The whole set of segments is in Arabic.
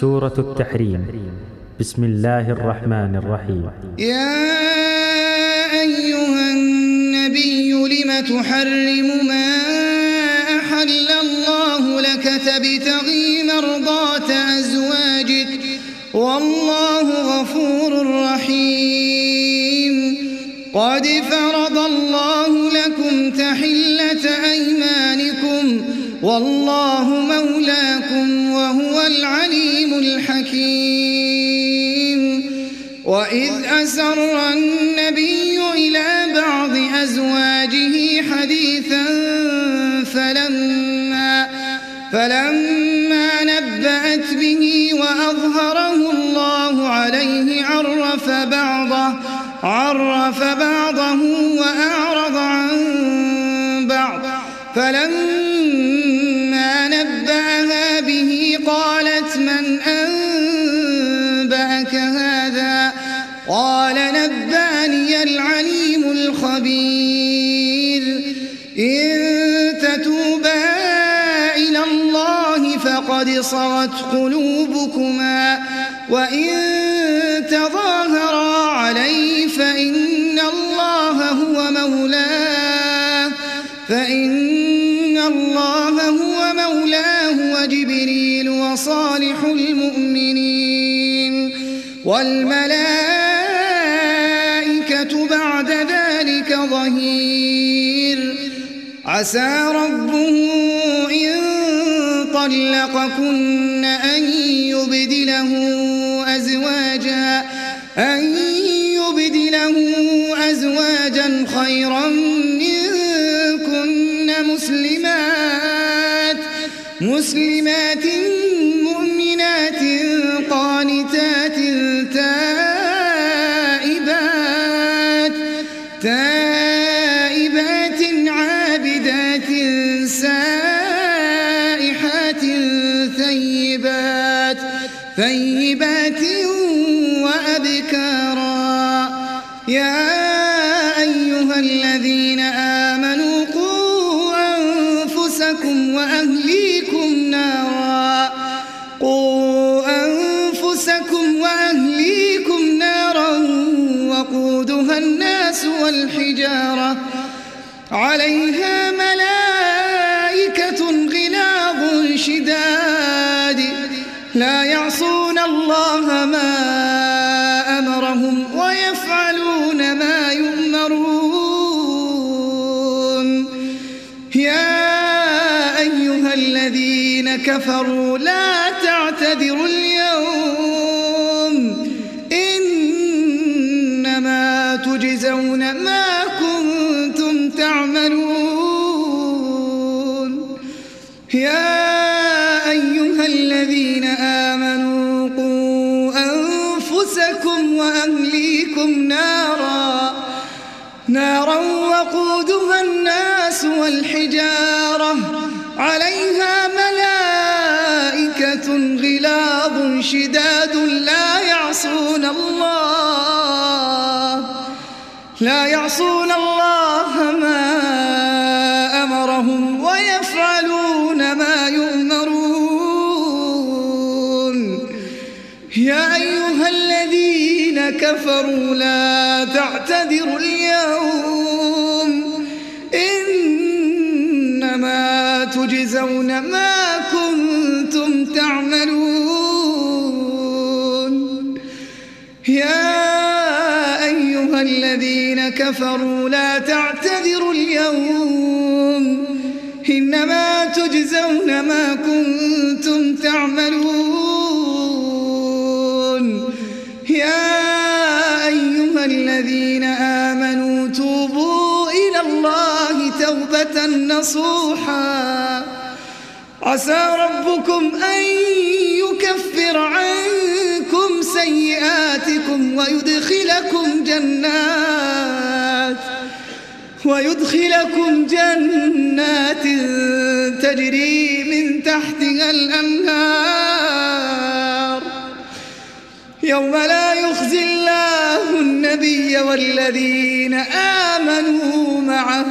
سورة التحريم. بسم الله الرحمن الرحيم. يا أيها النبي لم تحرم ما أحل الله لك تبتغي مرضات أزواجك والله غفور رحيم. قد فرض الله لكم تحلة أيمانكم والله مولاكم وهو العليم الحكيم. وإذ أسر النبي إلى بعض أزواجه حديثا فلما نبأت به وأظهره الله عليه عرف بعضه وأعرض عن بعض. فلما نبأها به قالت من أنبأك هذا؟ قال نبأني العليم الخبير. إن تتوبا إلى الله فقد صغت قلوبكما وإن تظاهرا عليه فإن الله هو مولاه وجبريل وصالح المؤمنين والملائكة بعد ذلك ظهير. عسى ربه إن طلقكن أن يبدله أزواجا خيرا منكن مسلمات مؤمنات قانتات تائبات عابدات سائحات ثيبات وأبكارا. يا أيها الذين آمنوا قوا أنفسكم وأهليكم نارا وقودها الناس والحجارة عليها ملائكة غلاظ شداد لا يعصون الله ما أمرهم ويفعلون ما يؤمرون. يا أيها الذين كفروا لا تعتذروا اليوم إنما تجزون ما كنتم تعملون. يا أيها الذين آمنوا قوا أنفسكم وأهليكم نارا وقودها الناس والحجارة عليها ملائكة غلاظ شداد لا يعصون الله ما أمرهم ويفعلون ما يؤمرون. يا أيها الذين كفروا لا تعتذروا اليوم إنما تجزون ما كنتم تعملون. يا أيها الذين كفروا لا تعتذروا اليوم إنما تجزون ما كنتم تعملون. يا أيها الذين آمنوا توبوا إلى الله توبة نصوحا عسى ربكم أن يكفر عنكم سيئاتكم ويدخلكم جنات تجري من تحتها الأنهار يوم لا يخزي الله النبي والذين آمنوا معه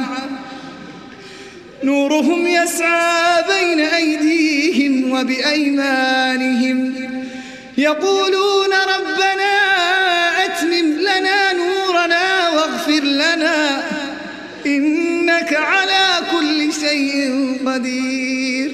نورهم يسعى بين أيديهم وبأيمانهم يقولون ربنا أتمم لنا نورنا واغفر لنا إنك على كل شيء قدير.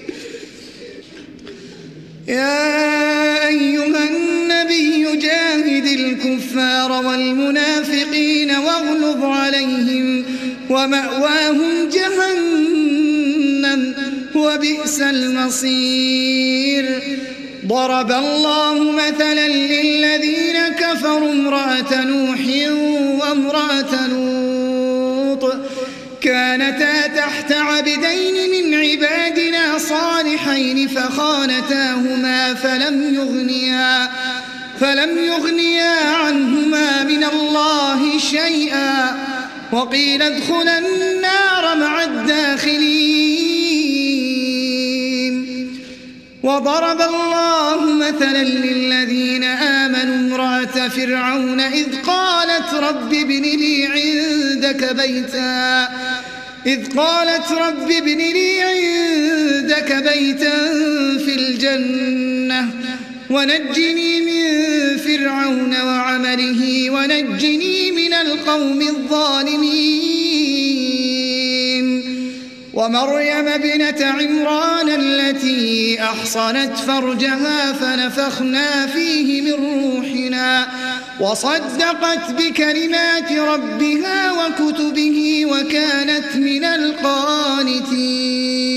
يا أيها النبي جاهد الكفار والمنافقين واغلظ عليهم ومأواهم جهنم وبئس المصير. ضرب الله مثلا للذين كفروا امرأة نوح وامرأة لوط كانتا تحت عبدين من عبادنا صالحين فخانتاهما فلم يغنيا عنهما من الله شيئا وقيل ادخلا النار مع الداخلين. وضرب الله مثلا للذين آمنوا امرأة فرعون إذ قالت رب ابن لي عندك بيتا في الجنة ونجني من فرعون وعمله ونجني من القوم الظالمين. ومريم ابنة عمران التي أحصنت فرجها فنفخنا فيه من روحنا وصدقت بكلمات ربها وكتبه وكانت من القانتين.